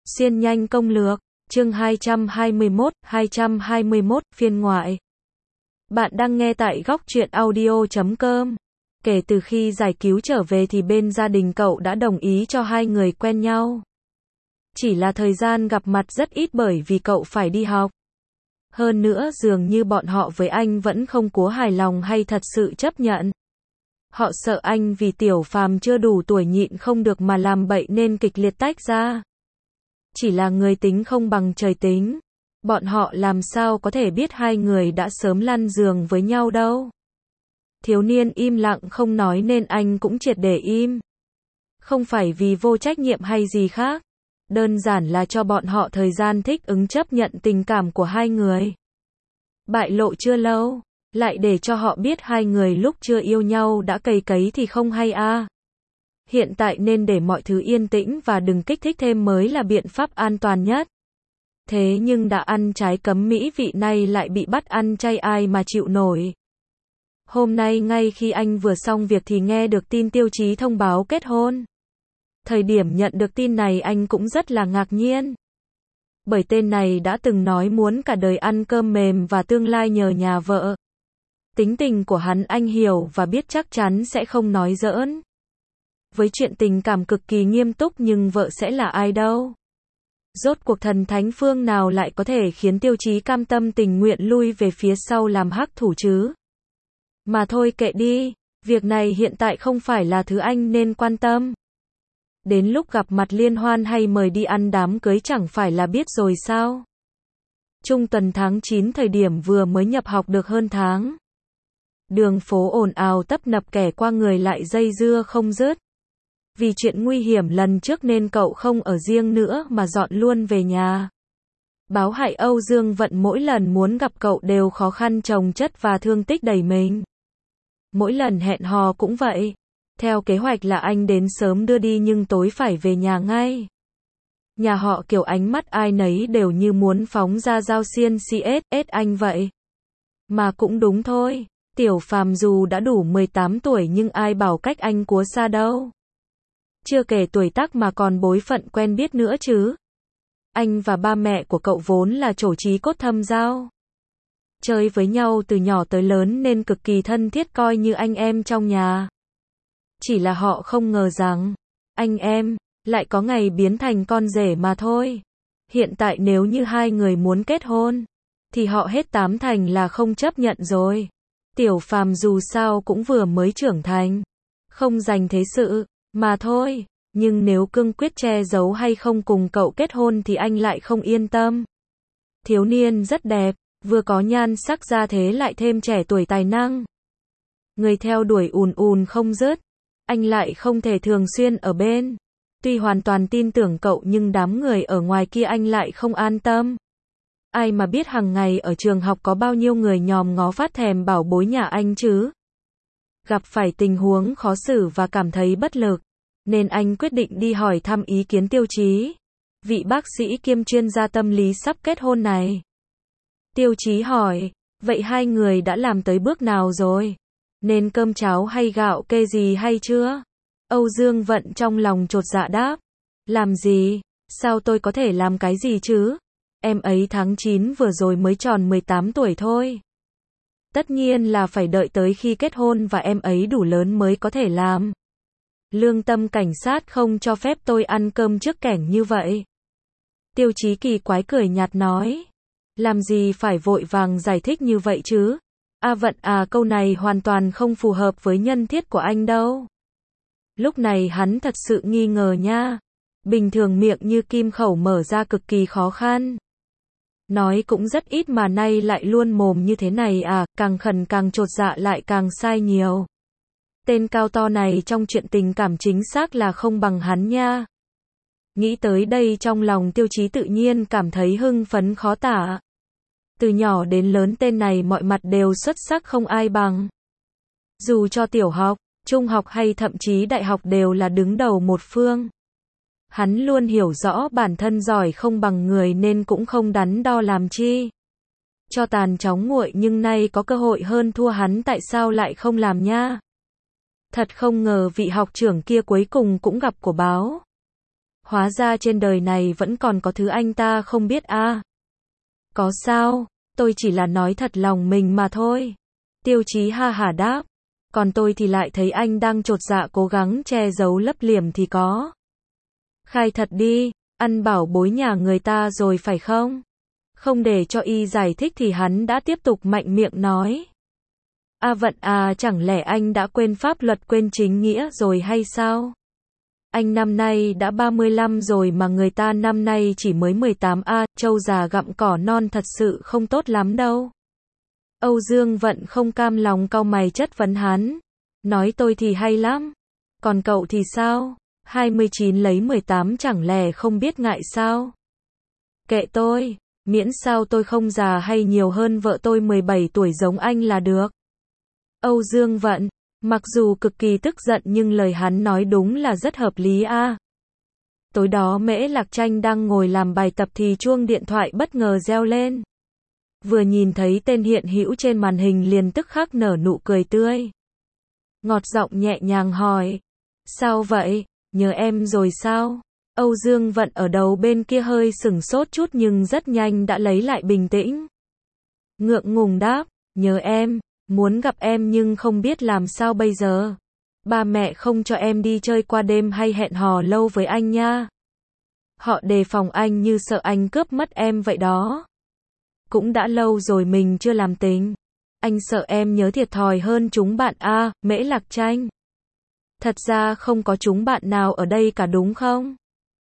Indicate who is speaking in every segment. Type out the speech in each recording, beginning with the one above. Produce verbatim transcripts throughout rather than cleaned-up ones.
Speaker 1: Xuyên nhanh công lược, chương hai trăm hai mươi mốt, hai trăm hai mươi mốt, phiên ngoại. Bạn đang nghe tại góc truyện audio chấm com. Kể từ khi giải cứu trở về thì bên gia đình cậu đã đồng ý cho hai người quen nhau. Chỉ là thời gian gặp mặt rất ít bởi vì cậu phải đi học. Hơn nữa dường như bọn họ với anh vẫn không cố hài lòng hay thật sự chấp nhận. Họ sợ anh vì Tiểu Phàm chưa đủ tuổi nhịn không được mà làm bậy nên kịch liệt tách ra. Chỉ là người tính không bằng trời tính. Bọn họ làm sao có thể biết hai người đã sớm lăn giường với nhau đâu. Thiếu niên im lặng không nói nên anh cũng triệt để im. Không phải vì vô trách nhiệm hay gì khác. Đơn giản là cho bọn họ thời gian thích ứng chấp nhận tình cảm của hai người. Bại lộ chưa lâu, lại để cho họ biết hai người lúc chưa yêu nhau đã cày cấy thì không hay a. Hiện tại nên để mọi thứ yên tĩnh và đừng kích thích thêm mới là biện pháp an toàn nhất. Thế nhưng đã ăn trái cấm mỹ vị này lại bị bắt ăn chay ai mà chịu nổi. Hôm nay ngay khi anh vừa xong việc thì nghe được tin Tiêu Chí thông báo kết hôn. Thời điểm nhận được tin này anh cũng rất là ngạc nhiên. Bởi tên này đã từng nói muốn cả đời ăn cơm mềm và tương lai nhờ nhà vợ. Tính tình của hắn anh hiểu và biết chắc chắn sẽ không nói giỡn. Với chuyện tình cảm cực kỳ nghiêm túc nhưng vợ sẽ là ai đâu. Rốt cuộc thần thánh phương nào lại có thể khiến Tiêu Chí cam tâm tình nguyện lui về phía sau làm hắc thủ chứ? Mà thôi kệ đi, việc này hiện tại không phải là thứ anh nên quan tâm. Đến lúc gặp mặt liên hoan hay mời đi ăn đám cưới chẳng phải là biết rồi sao? Trung tuần tháng chín thời điểm vừa mới nhập học được hơn tháng. Đường phố ồn ào tấp nập kẻ qua người lại dây dưa không dứt. Vì chuyện nguy hiểm lần trước nên cậu không ở riêng nữa mà dọn luôn về nhà. Báo hại Âu Dương Vận mỗi lần muốn gặp cậu đều khó khăn chồng chất và thương tích đầy mình. Mỗi lần hẹn hò cũng vậy. Theo kế hoạch là anh đến sớm đưa đi nhưng tối phải về nhà ngay. Nhà họ kiểu ánh mắt ai nấy đều như muốn phóng ra dao xiên xê ét ét anh vậy. Mà cũng đúng thôi, Tiểu Phàm dù đã đủ mười tám tuổi nhưng ai bảo cách anh cúa xa đâu. Chưa kể tuổi tác mà còn bối phận quen biết nữa chứ. Anh và ba mẹ của cậu vốn là trổ trí cốt thâm giao. Chơi với nhau từ nhỏ tới lớn nên cực kỳ thân thiết coi như anh em trong nhà. Chỉ là họ không ngờ rằng, anh em, lại có ngày biến thành con rể mà thôi. Hiện tại nếu như hai người muốn kết hôn, thì họ hết tám thành là không chấp nhận rồi. Tiểu Phàm dù sao cũng vừa mới trưởng thành, không dành thế sự, mà thôi. Nhưng nếu cương quyết che giấu hay không cùng cậu kết hôn thì anh lại không yên tâm. Thiếu niên rất đẹp, vừa có nhan sắc ra thế lại thêm trẻ tuổi tài năng. Người theo đuổi ùn ùn không dứt. Anh lại không thể thường xuyên ở bên. Tuy hoàn toàn tin tưởng cậu nhưng đám người ở ngoài kia anh lại không an tâm. Ai mà biết hàng ngày ở trường học có bao nhiêu người nhòm ngó phát thèm bảo bối nhà anh chứ. Gặp phải tình huống khó xử và cảm thấy bất lực, nên anh quyết định đi hỏi thăm ý kiến Tiêu Chí, vị bác sĩ kiêm chuyên gia tâm lý sắp kết hôn này. Tiêu Chí hỏi, vậy hai người đã làm tới bước nào rồi? Nên cơm cháo hay gạo kê gì hay chưa? Âu Dương Vận trong lòng chột dạ đáp. Làm gì? Sao tôi có thể làm cái gì chứ? Em ấy tháng chín vừa rồi mới tròn mười tám tuổi thôi. Tất nhiên là phải đợi tới khi kết hôn và em ấy đủ lớn mới có thể làm. Lương tâm cảnh sát không cho phép tôi ăn cơm trước kẻng như vậy. Tiêu Chí kỳ quái cười nhạt nói. Làm gì phải vội vàng giải thích như vậy chứ? A Vận à, câu này hoàn toàn không phù hợp với nhân thiết của anh đâu. Lúc này hắn thật sự nghi ngờ nha. Bình thường miệng như kim khẩu mở ra cực kỳ khó khăn. Nói cũng rất ít mà nay lại luôn mồm như thế này à, càng khẩn càng chột dạ lại càng sai nhiều. Tên cao to này trong chuyện tình cảm chính xác là không bằng hắn nha. Nghĩ tới đây trong lòng Tiêu Chí tự nhiên cảm thấy hưng phấn khó tả. Từ nhỏ đến lớn tên này mọi mặt đều xuất sắc không ai bằng. Dù cho tiểu học, trung học hay thậm chí đại học đều là đứng đầu một phương. Hắn luôn hiểu rõ bản thân giỏi không bằng người nên cũng không đắn đo làm chi. Cho tàn chóng nguội nhưng nay có cơ hội hơn thua hắn tại sao lại không làm nha. Thật không ngờ vị học trưởng kia cuối cùng cũng gặp của báo. Hóa ra trên đời này vẫn còn có thứ anh ta không biết à. Có sao, tôi chỉ là nói thật lòng mình mà thôi. Tiêu Chí ha hả đáp. Còn tôi thì lại thấy anh đang chột dạ cố gắng che giấu lấp liềm thì có. Khai thật đi, ăn bảo bối nhà người ta rồi phải không? Không để cho y giải thích thì hắn đã tiếp tục mạnh miệng nói. A Vận à, chẳng lẽ anh đã quên pháp luật quên chính nghĩa rồi hay sao? Anh năm nay đã ba mươi lăm rồi mà người ta năm nay chỉ mới mười tám a, trâu già gặm cỏ non thật sự không tốt lắm đâu. Âu Dương Vận không cam lòng cau mày chất vấn hắn. Nói tôi thì hay lắm. Còn cậu thì sao? hai mươi chín lấy mười tám chẳng lẽ không biết ngại sao? Kệ tôi, miễn sao tôi không già hay nhiều hơn vợ tôi mười bảy tuổi giống anh là được. Âu Dương Vận, mặc dù cực kỳ tức giận nhưng lời hắn nói đúng là rất hợp lý a. À. Tối đó Mễ Lạc Tranh đang ngồi làm bài tập thì chuông điện thoại bất ngờ reo lên. Vừa nhìn thấy tên hiện hữu trên màn hình liền tức khắc nở nụ cười tươi. Ngọt giọng nhẹ nhàng hỏi. Sao vậy, nhớ em rồi sao? Âu Dương Vận ở đầu bên kia hơi sửng sốt chút nhưng rất nhanh đã lấy lại bình tĩnh. Ngượng ngùng đáp, nhớ em, muốn gặp em nhưng không biết làm sao bây giờ. Ba mẹ không cho em đi chơi qua đêm hay hẹn hò lâu với anh nha. Họ đề phòng anh như sợ anh cướp mất em vậy đó. Cũng đã lâu rồi mình chưa làm tình. Anh sợ em nhớ thiệt thòi hơn chúng bạn a, à, Mễ Lạc Tranh. Thật ra không có chúng bạn nào ở đây cả đúng không?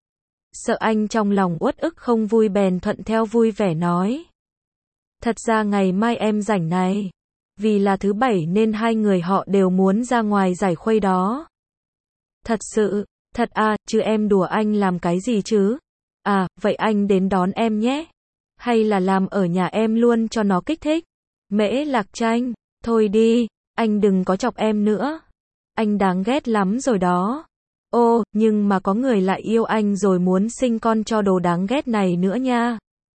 Speaker 1: Sợ anh trong lòng uất ức không vui bèn thuận theo vui vẻ nói. Thật ra ngày mai em rảnh này. Vì là thứ bảy nên hai người họ đều muốn ra ngoài giải khuây đó. Thật sự, thật à, chứ em đùa anh làm cái gì chứ? À, vậy anh đến đón em nhé. Hay là làm ở nhà em luôn cho nó kích thích? Mễ Lạc Tranh, thôi đi, anh đừng có chọc em nữa. Anh đáng ghét lắm rồi đó. Ô, nhưng mà có người lại yêu anh rồi muốn sinh con cho đồ đáng ghét này nữa nha.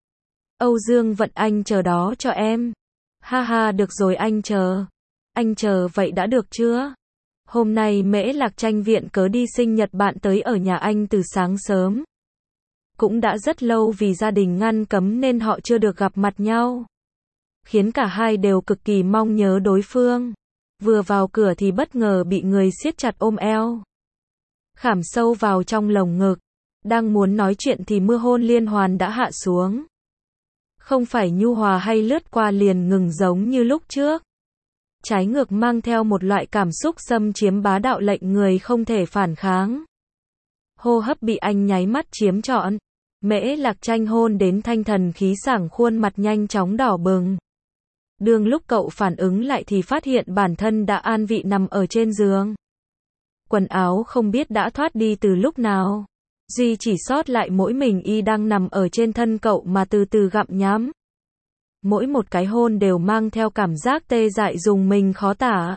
Speaker 1: Âu Dương Vận, anh chờ đó cho em. Ha ha, được rồi anh chờ. Anh chờ vậy đã được chưa? Hôm nay Mễ Lạc Tranh viện cớ đi sinh nhật bạn tới ở nhà anh từ sáng sớm. Cũng đã rất lâu vì gia đình ngăn cấm nên họ chưa được gặp mặt nhau. Khiến cả hai đều cực kỳ mong nhớ đối phương. Vừa vào cửa thì bất ngờ bị người siết chặt ôm eo. Khảm sâu vào trong lồng ngực. Đang muốn nói chuyện thì mưa hôn liên hoàn đã hạ xuống. Không phải nhu hòa hay lướt qua liền ngừng giống như lúc trước. Trái ngược mang theo một loại cảm xúc xâm chiếm bá đạo lệnh người không thể phản kháng. Hô hấp bị anh nháy mắt chiếm trọn. Mễ Lạc Tranh hôn đến thanh thần khí sảng, khuôn mặt nhanh chóng đỏ bừng. Đương lúc cậu phản ứng lại thì phát hiện bản thân đã an vị nằm ở trên giường. Quần áo không biết đã thoát đi từ lúc nào. Duy chỉ sót lại mỗi mình y đang nằm ở trên thân cậu mà từ từ gặm nhắm. Mỗi một cái hôn đều mang theo cảm giác tê dại rùng mình khó tả.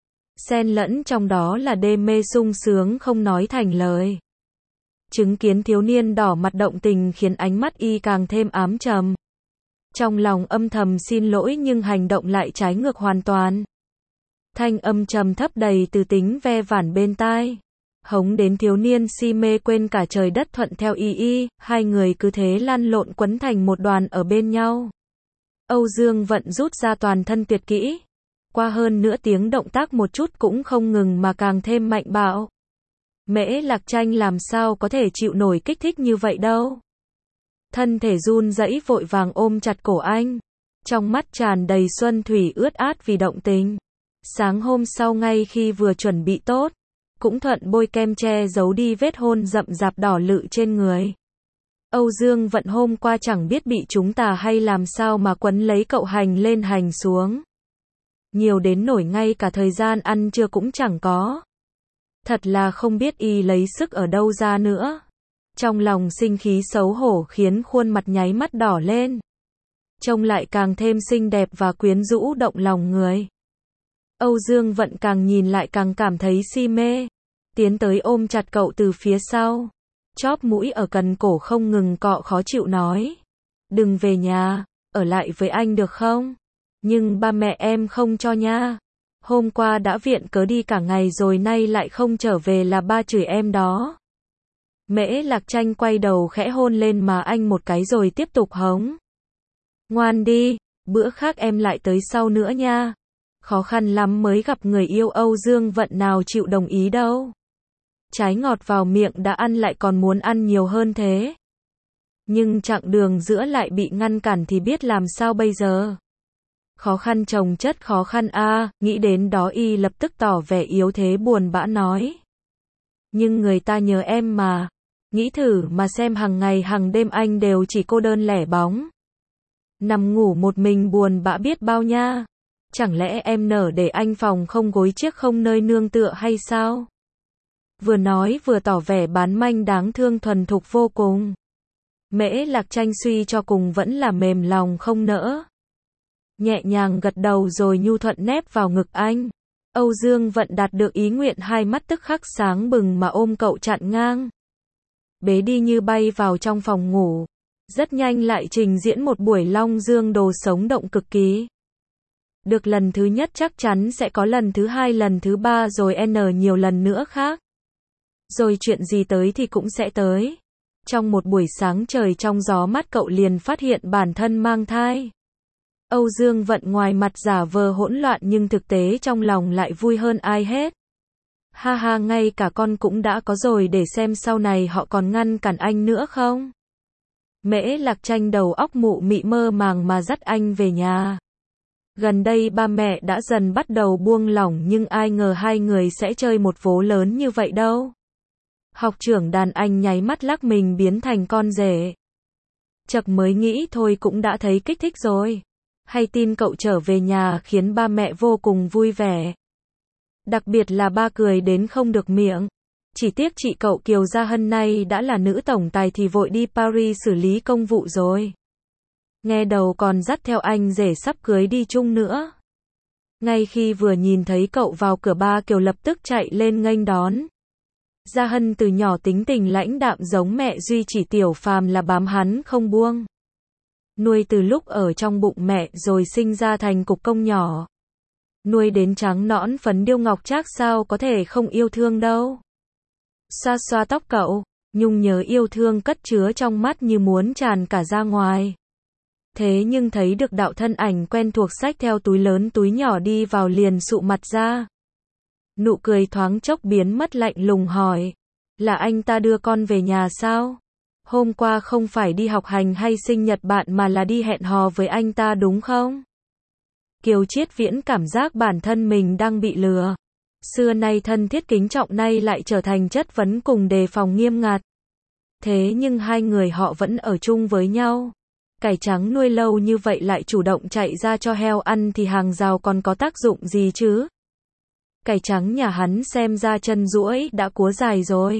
Speaker 1: Xen lẫn trong đó là đê mê sung sướng không nói thành lời. Chứng kiến thiếu niên đỏ mặt động tình khiến ánh mắt y càng thêm ám trầm. Trong lòng âm thầm xin lỗi nhưng hành động lại trái ngược hoàn toàn. Thanh âm trầm thấp đầy từ tính ve vản bên tai. Hống đến thiếu niên si mê quên cả trời đất thuận theo y y, hai người cứ thế lăn lộn quấn thành một đoàn ở bên nhau. Âu Dương Vận rút ra toàn thân tuyệt kỹ. Qua hơn nửa tiếng động tác một chút cũng không ngừng mà càng thêm mạnh bạo. Mễ Lạc Tranh làm sao có thể chịu nổi kích thích như vậy đâu. Thân thể run rẩy vội vàng ôm chặt cổ anh. Trong mắt tràn đầy xuân thủy ướt át vì động tình. Sáng hôm sau ngay khi vừa chuẩn bị tốt, cũng thuận bôi kem che giấu đi vết hôn rậm rạp đỏ lự trên người. Âu Dương Vận hôm qua chẳng biết bị chúng tà hay làm sao mà quấn lấy cậu hành lên hành xuống. Nhiều đến nổi ngay cả thời gian ăn trưa cũng chẳng có. Thật là không biết y lấy sức ở đâu ra nữa. Trong lòng sinh khí xấu hổ khiến khuôn mặt nháy mắt đỏ lên. Trông lại càng thêm xinh đẹp và quyến rũ động lòng người. Âu Dương Vận càng nhìn lại càng cảm thấy si mê. Tiến tới ôm chặt cậu từ phía sau. Chóp mũi ở cần cổ không ngừng cọ khó chịu nói. Đừng về nhà, ở lại với anh được không? Nhưng ba mẹ em không cho nha. Hôm qua đã viện cớ đi cả ngày rồi nay lại không trở về là ba chửi em đó. Mễ Lạc Tranh quay đầu khẽ hôn lên má anh một cái rồi tiếp tục hống. Ngoan đi, bữa khác em lại tới sau nữa nha. Khó khăn lắm mới gặp người yêu Âu Dương Vận nào chịu đồng ý đâu. Trái ngọt vào miệng đã ăn lại còn muốn ăn nhiều hơn thế. Nhưng chặng đường giữa lại bị ngăn cản thì biết làm sao bây giờ. Khó khăn chồng chất khó khăn a, à, nghĩ đến đó y lập tức tỏ vẻ yếu thế buồn bã nói. Nhưng người ta nhớ em mà. Nghĩ thử mà xem hàng ngày hàng đêm anh đều chỉ cô đơn lẻ bóng. Nằm ngủ một mình buồn bã biết bao nha. Chẳng lẽ em nở để anh phòng không gối chiếc không nơi nương tựa hay sao? Vừa nói vừa tỏ vẻ bán manh đáng thương thuần thục vô cùng. Mễ Lạc Tranh suy cho cùng vẫn là mềm lòng không nỡ. Nhẹ nhàng gật đầu rồi nhu thuận nép vào ngực anh. Âu Dương Vận đạt được ý nguyện hai mắt tức khắc sáng bừng mà ôm cậu chặn ngang. Bế đi như bay vào trong phòng ngủ. Rất nhanh lại trình diễn một buổi long dương đồ sống động cực kỳ. Được lần thứ nhất chắc chắn sẽ có lần thứ hai lần thứ ba rồi n nhiều lần nữa khác. Rồi chuyện gì tới thì cũng sẽ tới. Trong một buổi sáng trời trong gió mát cậu liền phát hiện bản thân mang thai. Âu Dương Vận ngoài mặt giả vờ hỗn loạn nhưng thực tế trong lòng lại vui hơn ai hết. Ha ha, ngay cả con cũng đã có rồi, để xem sau này họ còn ngăn cản anh nữa không. Mễ Lạc Tranh đầu óc mụ mị mơ màng mà dắt anh về nhà. Gần đây ba mẹ đã dần bắt đầu buông lỏng nhưng ai ngờ hai người sẽ chơi một vố lớn như vậy đâu. Học trưởng đàn anh nháy mắt lắc mình biến thành con rể. Chậc mới nghĩ thôi cũng đã thấy kích thích rồi. Hay tin cậu trở về nhà khiến ba mẹ vô cùng vui vẻ. Đặc biệt là ba cười đến không được miệng. Chỉ tiếc chị cậu Kiều Gia Hân nay đã là nữ tổng tài thì vội đi Paris xử lý công vụ rồi. Nghe đầu còn dắt theo anh rể sắp cưới đi chung nữa. Ngay khi vừa nhìn thấy cậu vào cửa ba Kiều lập tức chạy lên nghênh đón. Gia Hân từ nhỏ tính tình lãnh đạm giống mẹ duy chỉ Tiểu Phàm là bám hắn không buông. Nuôi từ lúc ở trong bụng mẹ rồi sinh ra thành cục công nhỏ. Nuôi đến trắng nõn phấn điêu ngọc trác sao có thể không yêu thương đâu. Xoa xoa tóc cậu, nhung nhớ yêu thương cất chứa trong mắt như muốn tràn cả ra ngoài. Thế nhưng thấy được đạo thân ảnh quen thuộc xách theo túi lớn túi nhỏ đi vào liền sụ mặt ra. Nụ cười thoáng chốc biến mất lạnh lùng hỏi. Là anh ta đưa con về nhà sao? Hôm qua không phải đi học hành hay sinh nhật bạn mà là đi hẹn hò với anh ta đúng không? Kiều Chiết Viễn cảm giác bản thân mình đang bị lừa. Xưa nay thân thiết kính trọng nay lại trở thành chất vấn cùng đề phòng nghiêm ngặt. Thế nhưng hai người họ vẫn ở chung với nhau. Cải trắng nuôi lâu như vậy lại chủ động chạy ra cho heo ăn thì hàng rào còn có tác dụng gì chứ? Cải trắng nhà hắn xem ra chân duỗi đã cúa dài rồi.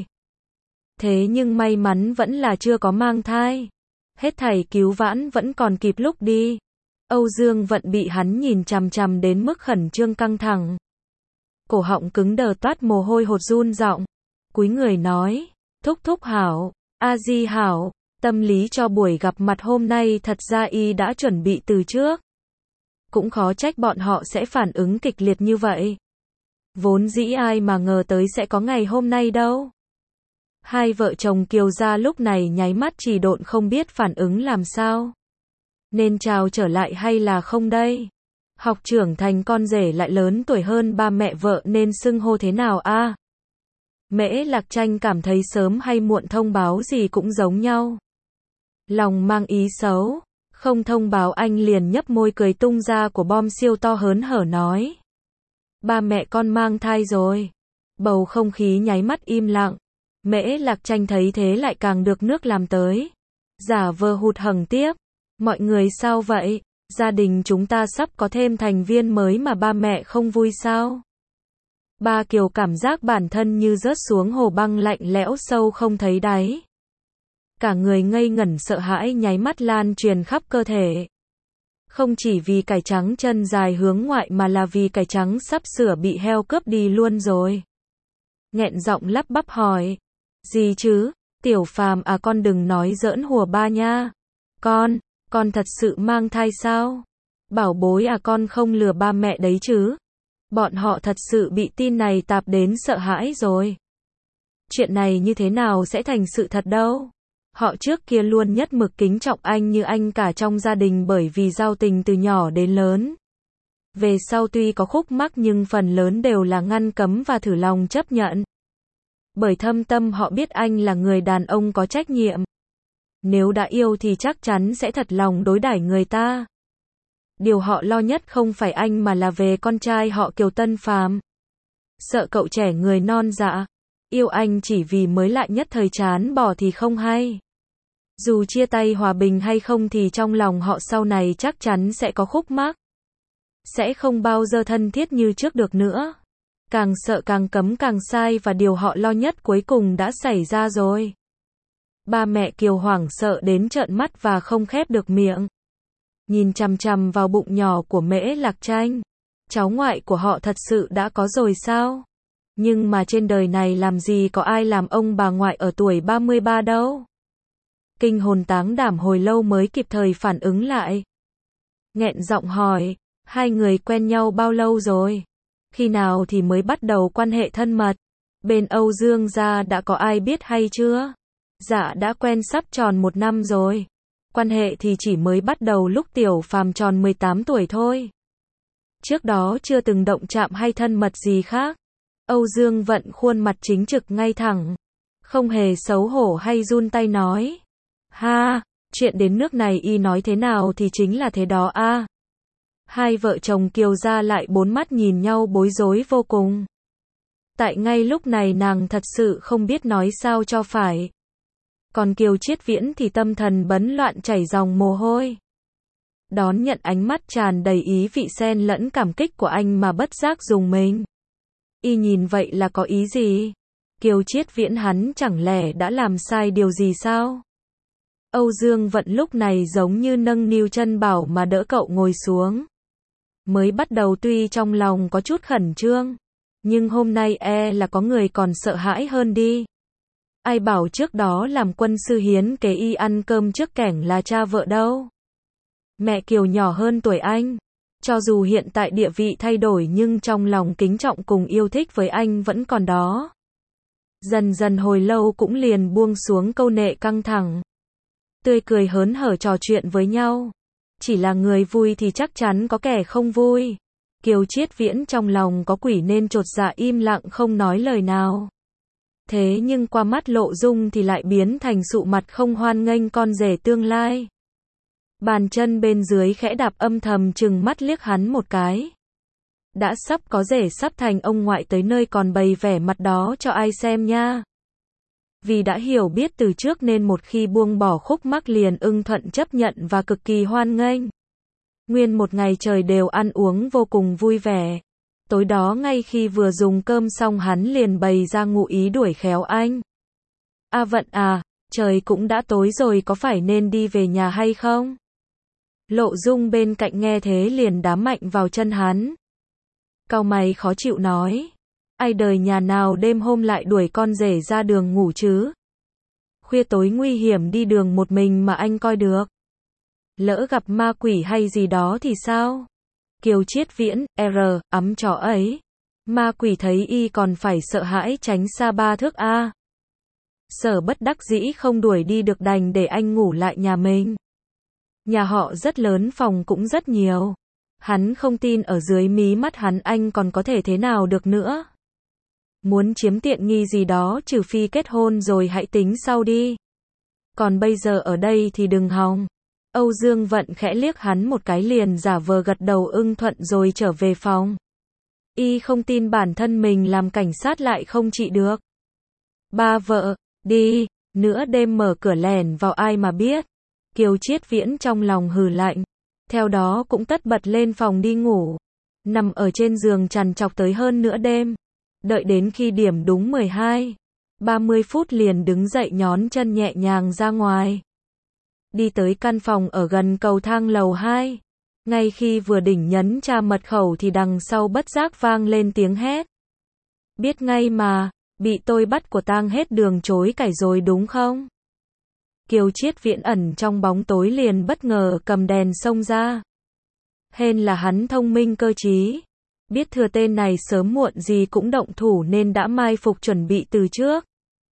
Speaker 1: Thế nhưng may mắn vẫn là chưa có mang thai. Hết thảy cứu vãn vẫn còn kịp lúc đi. Âu Dương Vận bị hắn nhìn chằm chằm đến mức khẩn trương căng thẳng. Cổ họng cứng đờ toát mồ hôi hột run giọng. Cúi người nói, thúc thúc hảo, a di hảo, tâm lý cho buổi gặp mặt hôm nay thật ra y đã chuẩn bị từ trước. Cũng khó trách bọn họ sẽ phản ứng kịch liệt như vậy. Vốn dĩ ai mà ngờ tới sẽ có ngày hôm nay đâu. Hai vợ chồng Kiều gia lúc này nháy mắt chỉ độn không biết phản ứng làm sao. Nên chào trở lại hay là không đây? Học trưởng thành con rể lại lớn tuổi hơn ba mẹ vợ nên xưng hô thế nào a? À? Mễ Lạc Tranh cảm thấy sớm hay muộn thông báo gì cũng giống nhau. Lòng mang ý xấu, không thông báo anh liền nhấp môi cười tung ra của bom siêu to hớn hở nói. Ba mẹ con mang thai rồi. Bầu không khí nháy mắt im lặng. Mễ Lạc Tranh thấy thế lại càng được nước làm tới. Giả vờ hụt hẫng tiếp. Mọi người sao vậy? Gia đình chúng ta sắp có thêm thành viên mới mà ba mẹ không vui sao? Ba Kiều cảm giác bản thân như rớt xuống hồ băng lạnh lẽo sâu không thấy đáy. Cả người ngây ngẩn sợ hãi nháy mắt lan truyền khắp cơ thể. Không chỉ vì cải trắng chân dài hướng ngoại mà là vì cải trắng sắp sửa bị heo cướp đi luôn rồi. Nghẹn giọng lắp bắp hỏi. Gì chứ? Tiểu Phàm à, con đừng nói giỡn hùa ba nha. Con, con thật sự mang thai sao? Bảo bối à, con không lừa ba mẹ đấy chứ? Bọn họ thật sự bị tin này tạp đến sợ hãi rồi. Chuyện này như thế nào sẽ thành sự thật đâu. Họ trước kia luôn nhất mực kính trọng anh như anh cả trong gia đình bởi vì giao tình từ nhỏ đến lớn. Về sau tuy có khúc mắc nhưng phần lớn đều là ngăn cấm và thử lòng chấp nhận. Bởi thâm tâm họ biết anh là người đàn ông có trách nhiệm. Nếu đã yêu thì chắc chắn sẽ thật lòng đối đãi người ta. Điều họ lo nhất không phải anh mà là về con trai họ Kiều Tân Phàm. Sợ cậu trẻ người non dạ, yêu anh chỉ vì mới lại nhất thời chán bỏ thì không hay. Dù chia tay hòa bình hay không thì trong lòng họ sau này chắc chắn sẽ có khúc mắc. Sẽ không bao giờ thân thiết như trước được nữa. Càng sợ càng cấm càng sai và điều họ lo nhất cuối cùng đã xảy ra rồi. Ba mẹ Kiều hoảng sợ đến trợn mắt và không khép được miệng. Nhìn chằm chằm vào bụng nhỏ của Mễ Lạc Tranh. Cháu ngoại của họ thật sự đã có rồi sao? Nhưng mà trên đời này làm gì có ai làm ông bà ngoại ở tuổi ba mươi ba đâu. Kinh hồn táng đảm hồi lâu mới kịp thời phản ứng lại. Nghẹn giọng hỏi, hai người quen nhau bao lâu rồi? Khi nào thì mới bắt đầu quan hệ thân mật? Bên Âu Dương gia đã có ai biết hay chưa? Dạ đã quen sắp tròn một năm rồi. Quan hệ thì chỉ mới bắt đầu lúc Tiểu Phàm tròn mười tám tuổi thôi. Trước đó chưa từng động chạm hay thân mật gì khác. Âu Dương Vận khuôn mặt chính trực ngay thẳng. Không hề xấu hổ hay run tay nói. Ha, chuyện đến nước này y nói thế nào thì chính là thế đó a. À. Hai vợ chồng Kiều gia lại bốn mắt nhìn nhau bối rối vô cùng. Tại ngay lúc này nàng thật sự không biết nói sao cho phải. Còn Kiều Chiết Viễn thì tâm thần bấn loạn chảy dòng mồ hôi. Đón nhận ánh mắt tràn đầy ý vị xen lẫn cảm kích của anh mà bất giác rùng mình. Y nhìn vậy là có ý gì? Kiều Chiết Viễn hắn chẳng lẽ đã làm sai điều gì sao? Âu Dương Vận lúc này giống như nâng niu chân bảo mà đỡ cậu ngồi xuống. Mới bắt đầu tuy trong lòng có chút khẩn trương, nhưng hôm nay e là có người còn sợ hãi hơn đi. Ai bảo trước đó làm quân sư hiến kế y ăn cơm trước kẻng là cha vợ đâu. Mẹ Kiều nhỏ hơn tuổi anh. Cho dù hiện tại địa vị thay đổi nhưng trong lòng kính trọng cùng yêu thích với anh vẫn còn đó. Dần dần hồi lâu cũng liền buông xuống câu nệ căng thẳng. Tươi cười hớn hở trò chuyện với nhau. Chỉ là người vui thì chắc chắn có kẻ không vui. Kiều Chiết Viễn trong lòng có quỷ nên chột dạ im lặng không nói lời nào. Thế nhưng qua mắt Lộ Dung thì lại biến thành sụ mặt không hoan nghênh con rể tương lai. Bàn chân bên dưới khẽ đạp âm thầm chừng mắt liếc hắn một cái. Đã sắp có rể sắp thành ông ngoại tới nơi còn bày vẻ mặt đó cho ai xem nha. Vì đã hiểu biết từ trước nên một khi buông bỏ khúc mắc liền ưng thuận chấp nhận và cực kỳ hoan nghênh. Nguyên một ngày trời đều ăn uống vô cùng vui vẻ. Tối đó ngay khi vừa dùng cơm xong hắn liền bày ra ngụ ý đuổi khéo anh. A Vận à, trời cũng đã tối rồi có phải nên đi về nhà hay không? Lộ Dung bên cạnh nghe thế liền đá mạnh vào chân hắn. Cau mày khó chịu nói. Ai đời nhà nào đêm hôm lại đuổi con rể ra đường ngủ chứ? Khuya tối nguy hiểm đi đường một mình mà anh coi được. Lỡ gặp ma quỷ hay gì đó thì sao? Kiều Chiết Viễn, R, ấm chó ấy. Ma quỷ thấy y còn phải sợ hãi tránh xa ba thước a. Sở bất đắc dĩ không đuổi đi được đành để anh ngủ lại nhà mình. Nhà họ rất lớn phòng cũng rất nhiều. Hắn không tin ở dưới mí mắt hắn anh còn có thể thế nào được nữa. Muốn chiếm tiện nghi gì đó trừ phi kết hôn rồi hãy tính sau đi. Còn bây giờ ở đây thì đừng hòng. Âu Dương Vận khẽ liếc hắn một cái liền giả vờ gật đầu ưng thuận rồi trở về phòng. Y không tin bản thân mình làm cảnh sát lại không trị được. Ba vợ, đi, nửa đêm mở cửa lẻn vào ai mà biết. Kiều Chiết Viễn trong lòng hừ lạnh. Theo đó cũng tất bật lên phòng đi ngủ. Nằm ở trên giường trằn trọc tới hơn nửa đêm. Đợi đến khi điểm đúng mười hai, ba mươi phút liền đứng dậy nhón chân nhẹ nhàng ra ngoài. Đi tới căn phòng ở gần cầu thang lầu hai. Ngay khi vừa đỉnh nhấn tra mật khẩu thì đằng sau bất giác vang lên tiếng hét. Biết ngay mà, bị tôi bắt của tang hết đường chối cải rồi đúng không? Kiều Chiết Viễn ẩn trong bóng tối liền bất ngờ cầm đèn xông ra. Hên là hắn thông minh cơ trí. Biết thừa tên này sớm muộn gì cũng động thủ nên đã mai phục chuẩn bị từ trước.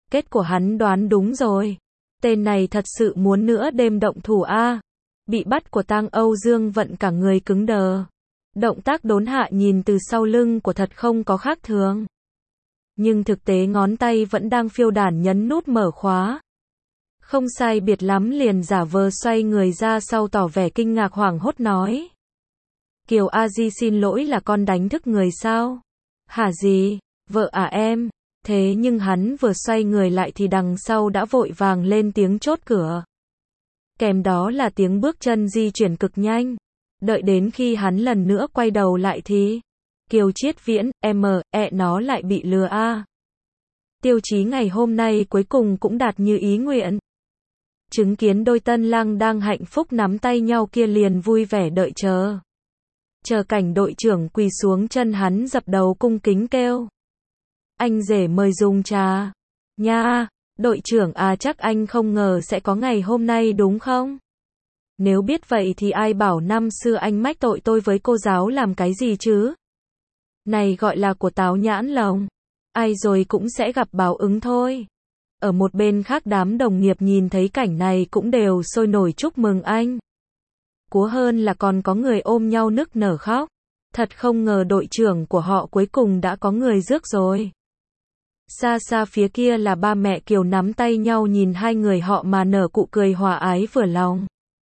Speaker 1: Kết của hắn đoán đúng rồi. Tên này thật sự muốn nữa đêm động thủ a. Bị bắt của Tang Âu Dương Vận cả người cứng đờ. Động tác đốn hạ nhìn từ sau lưng của thật không có khác thường. Nhưng thực tế ngón tay vẫn đang phiêu đản nhấn nút mở khóa. Không sai biệt lắm liền giả vờ xoay người ra sau tỏ vẻ kinh ngạc hoảng hốt nói. Kiều A Di xin lỗi, là con đánh thức người sao? Hả gì? Vợ à em? Thế nhưng hắn vừa xoay người lại thì đằng sau đã vội vàng lên tiếng chốt cửa. Kèm đó là tiếng bước chân di chuyển cực nhanh. Đợi đến khi hắn lần nữa quay đầu lại thì Kiều Chiết Viễn, em, e nó lại bị lừa a. À. Tiêu Chí ngày hôm nay cuối cùng cũng đạt như ý nguyện. Chứng kiến đôi tân lang đang hạnh phúc nắm tay nhau kia liền vui vẻ đợi chờ. Chờ cảnh đội trưởng quỳ xuống chân hắn dập đầu cung kính kêu. Anh rể mời dùng trà. Nha, đội trưởng à, chắc anh không ngờ sẽ có ngày hôm nay đúng không? Nếu biết vậy thì ai bảo năm xưa anh mách tội tôi với cô giáo làm cái gì chứ? Này gọi là của táo nhãn lồng. Ai rồi cũng sẽ gặp báo ứng thôi. Ở một bên khác đám đồng nghiệp nhìn thấy cảnh này cũng đều sôi nổi chúc mừng anh. Cúa hơn là còn có người ôm nhau nức nở khóc. Thật không ngờ đội trưởng của họ cuối cùng đã có người rước rồi. Xa xa phía kia là ba mẹ Kiều nắm tay nhau nhìn hai người họ mà nở cụ cười hòa ái vừa lòng.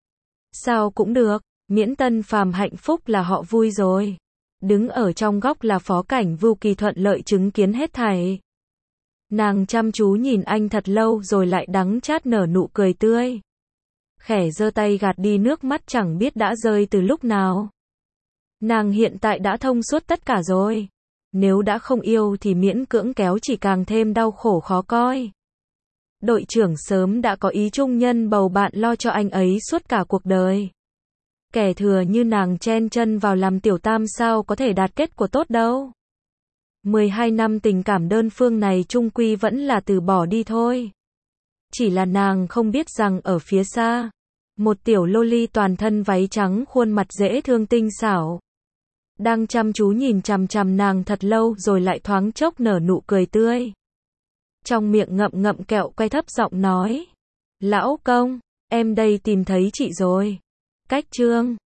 Speaker 1: Sao cũng được, miễn Tân Phàm hạnh phúc là họ vui rồi. Đứng ở trong góc là Phó Cảnh Vưu Kỳ thuận lợi chứng kiến hết thảy. Nàng chăm chú nhìn anh thật lâu rồi lại đắng chát nở nụ cười tươi. Khẽ giơ tay gạt đi nước mắt chẳng biết đã rơi từ lúc nào. Nàng hiện tại đã thông suốt tất cả rồi. Nếu đã không yêu thì miễn cưỡng kéo chỉ càng thêm đau khổ khó coi. Đội trưởng sớm đã có ý chung nhân bầu bạn lo cho anh ấy suốt cả cuộc đời. Kẻ thừa như nàng chen chân vào làm tiểu tam sao có thể đạt kết quả tốt đâu. mười hai năm tình cảm đơn phương này chung quy vẫn là từ bỏ đi thôi. Chỉ là nàng không biết rằng ở phía xa, một tiểu loli toàn thân váy trắng khuôn mặt dễ thương tinh xảo. Đang chăm chú nhìn chằm chằm nàng thật lâu rồi lại thoáng chốc nở nụ cười tươi. Trong miệng ngậm ngậm kẹo quay thấp giọng nói. Lão công, em đây tìm thấy chị rồi. Cách chương